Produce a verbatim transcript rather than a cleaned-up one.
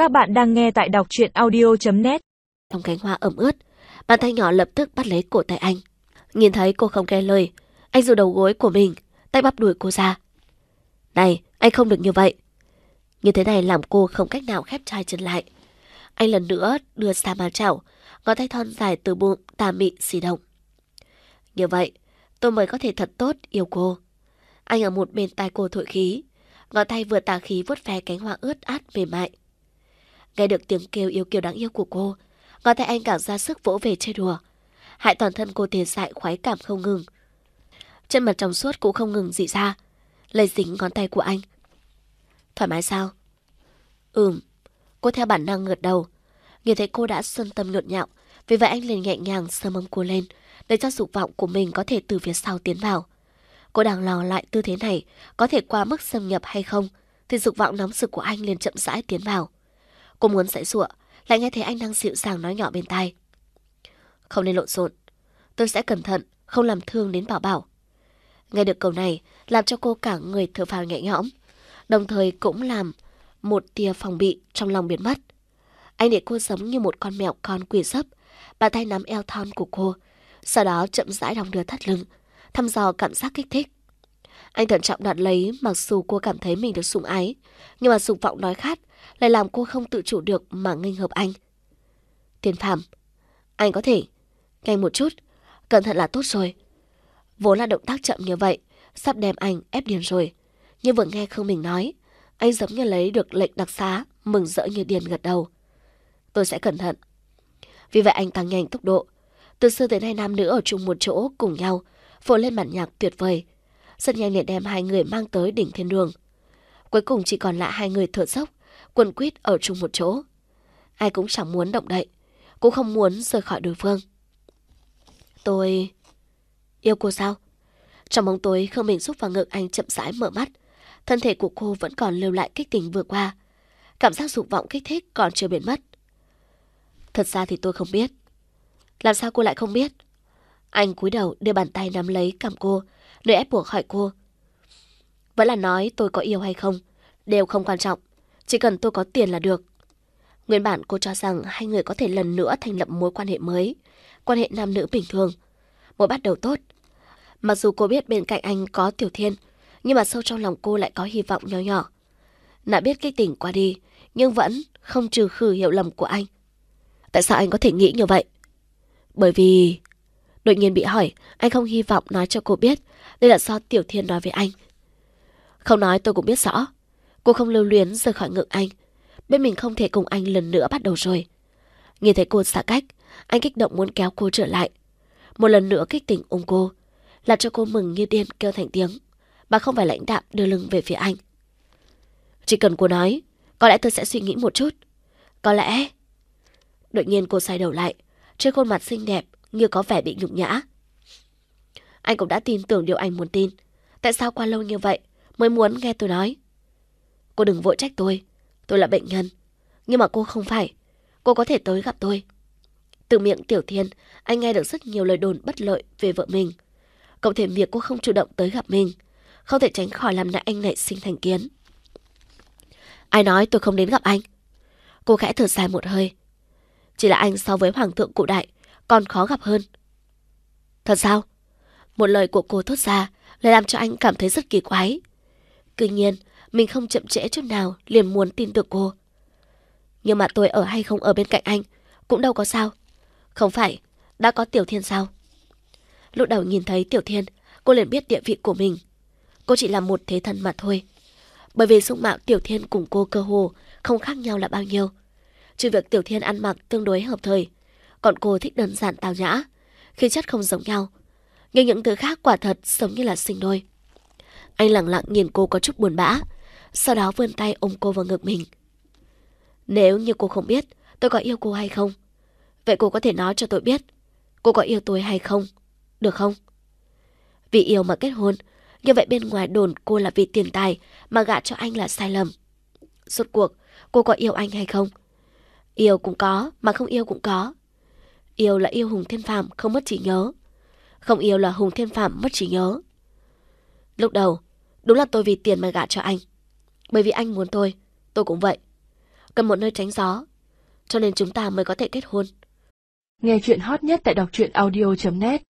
Các bạn đang nghe tại đọc truyện audio chấm net. Trong cánh hoa ẩm ướt, bàn tay nhỏ lập tức bắt lấy cổ tay anh. Nhìn thấy cô không nghe lời, anh giơ đầu gối của mình, tay bắp đuổi cô ra. Này, anh không được như vậy. Như thế này làm cô không cách nào khép chai chân lại. Anh lần nữa đưa xa má chảo, ngón tay thon dài từ bụng tà mị xì động. Như vậy, tôi mới có thể thật tốt yêu cô. Anh ở một bên tai cô thổi khí, ngón tay vừa tà khí vuốt ve cánh hoa ướt át mềm mại. Nghe được tiếng kêu yêu kiều đáng yêu của cô, ngón tay anh càng ra sức vỗ về chơi đùa, hại toàn thân cô tê dại khoái cảm không ngừng. Chân mặt trong suốt cũng không ngừng dị ra, lấy dính ngón tay của anh. Thoải mái sao? Ừm. Cô theo bản năng ngượt đầu. Nhìn thấy cô đã xuân tâm nhộn nhạo, vì vậy anh liền nhẹ nhàng sờ mông cô lên, để cho dục vọng của mình có thể từ phía sau tiến vào. Cô đang lo lại tư thế này có thể qua mức xâm nhập hay không, thì dục vọng nóng rực của anh liền chậm rãi tiến vào. Cô muốn giãy giụa, lại nghe thấy anh đang dịu dàng nói nhỏ bên tai. Không nên lộn xộn, tôi sẽ cẩn thận, không làm thương đến Bảo Bảo. Nghe được câu này, làm cho cô cả người thở phào nhẹ nhõm, đồng thời cũng làm một tia phòng bị trong lòng biến mất. Anh để cô giống như một con mèo con quỳ sấp, bàn tay nắm eo thon của cô, sau đó chậm rãi đong đưa thắt lưng, thăm dò cảm giác kích thích. Anh thận trọng đoạt lấy, mặc dù cô cảm thấy mình được sủng ái, nhưng mà dục vọng đói khát lại làm cô không tự chủ được mà nghênh hợp anh. Tiền Phàm, anh có thể nhanh một chút, cẩn thận là tốt rồi. Vốn là động tác chậm như vậy, sắp đem anh ép điên rồi. Nhưng vừa nghe Khương Minh nói, anh giống như lấy được lệnh đặc xá, mừng rỡ như điên gật đầu. Tôi sẽ cẩn thận. Vì vậy anh tăng nhanh tốc độ. Từ xưa tới nay nam nữ ở chung một chỗ cùng nhau, phổ lên bản nhạc tuyệt vời. Rất nhanh liền đem hai người mang tới đỉnh thiên đường. Cuối cùng chỉ còn lại hai người thở dốc, quần quýt ở chung một chỗ. Ai cũng chẳng muốn động đậy, cũng không muốn rời khỏi đối phương. Tôi... yêu cô sao? Trong bóng tối, Khương Minh xúc vào ngực anh chậm rãi mở mắt. Thân thể của cô vẫn còn lưu lại kích tình vừa qua. Cảm giác dục vọng kích thích còn chưa biến mất. Thật ra thì tôi không biết. Làm sao cô lại không biết? Anh cúi đầu đưa bàn tay nắm lấy cằm cô, nơi ép buộc hỏi cô. Vẫn là nói tôi có yêu hay không, đều không quan trọng. Chỉ cần tôi có tiền là được. Nguyên bản cô cho rằng hai người có thể lần nữa thành lập mối quan hệ mới, quan hệ nam nữ bình thường, một bắt đầu tốt. Mặc dù cô biết bên cạnh anh có Tiểu Thiên, nhưng mà sâu trong lòng cô lại có hy vọng nhỏ nhỏ. Nã biết kích tỉnh qua đi, nhưng vẫn không trừ khử hiểu lầm của anh. Tại sao anh có thể nghĩ như vậy? Bởi vì... Đột nhiên bị hỏi, anh không hy vọng nói cho cô biết đây là do Tiểu Thiên nói với anh. Không nói tôi cũng biết rõ. Cô không lưu luyến rời khỏi ngực anh. Bên mình không thể cùng anh lần nữa bắt đầu rồi. Nhìn thấy cô xa cách, anh kích động muốn kéo cô trở lại. Một lần nữa kích tỉnh ôm cô, làm cho cô mừng như điên kêu thành tiếng, mà không phải lãnh đạm đưa lưng về phía anh. Chỉ cần cô nói, có lẽ tôi sẽ suy nghĩ một chút. Có lẽ... Đột nhiên cô xoay đầu lại, trên khuôn mặt xinh đẹp như có vẻ bị nhục nhã. Anh cũng đã tin tưởng điều anh muốn tin. Tại sao qua lâu như vậy mới muốn nghe tôi nói? Cô đừng vội trách tôi. Tôi là bệnh nhân. Nhưng mà cô không phải. Cô có thể tới gặp tôi. Từ miệng Tiểu Thiên, anh nghe được rất nhiều lời đồn bất lợi về vợ mình. Cộng thêm việc cô không chủ động tới gặp mình, không thể tránh khỏi làm nại anh nảy sinh thành kiến. Ai nói tôi không đến gặp anh? Cô khẽ thở dài một hơi. Chỉ là anh so với hoàng thượng cổ đại còn khó gặp hơn. Thật sao? Một lời của cô thốt ra lại làm cho anh cảm thấy rất kỳ quái. Tuy nhiên, mình không chậm trễ chút nào liền muốn tin tưởng cô. Nhưng mà tôi ở hay không ở bên cạnh anh cũng đâu có sao. Không phải, đã có Tiểu Thiên sao? Lúc đầu nhìn thấy Tiểu Thiên, cô liền biết địa vị của mình. Cô chỉ là một thế thân mà thôi. Bởi vì dung mạo Tiểu Thiên cùng cô cơ hồ không khác nhau là bao nhiêu. Trừ việc Tiểu Thiên ăn mặc tương đối hợp thời, còn cô thích đơn giản tào nhã, khí chất không giống nhau. Nhưng những thứ khác quả thật giống như là sinh đôi. Anh lặng lặng nhìn cô có chút buồn bã, sau đó vươn tay ôm cô vào ngực mình. Nếu như cô không biết tôi có yêu cô hay không, vậy cô có thể nói cho tôi biết cô có yêu tôi hay không, được không? Vì yêu mà kết hôn, như vậy bên ngoài đồn cô là vì tiền tài mà gả cho anh là sai lầm. Rốt cuộc, cô có yêu anh hay không? Yêu cũng có, mà không yêu cũng có. Yêu là yêu Hùng Thiên Phàm không mất trí nhớ. Không yêu là Hùng Thiên Phàm mất trí nhớ. Lúc đầu, đúng là tôi vì tiền mà gả cho anh. Bởi vì anh muốn tôi, tôi cũng vậy. cần một nơi tránh gió. Cho nên chúng ta mới có thể kết hôn. Nghe chuyện hot nhất tại đọc truyện audio chấm net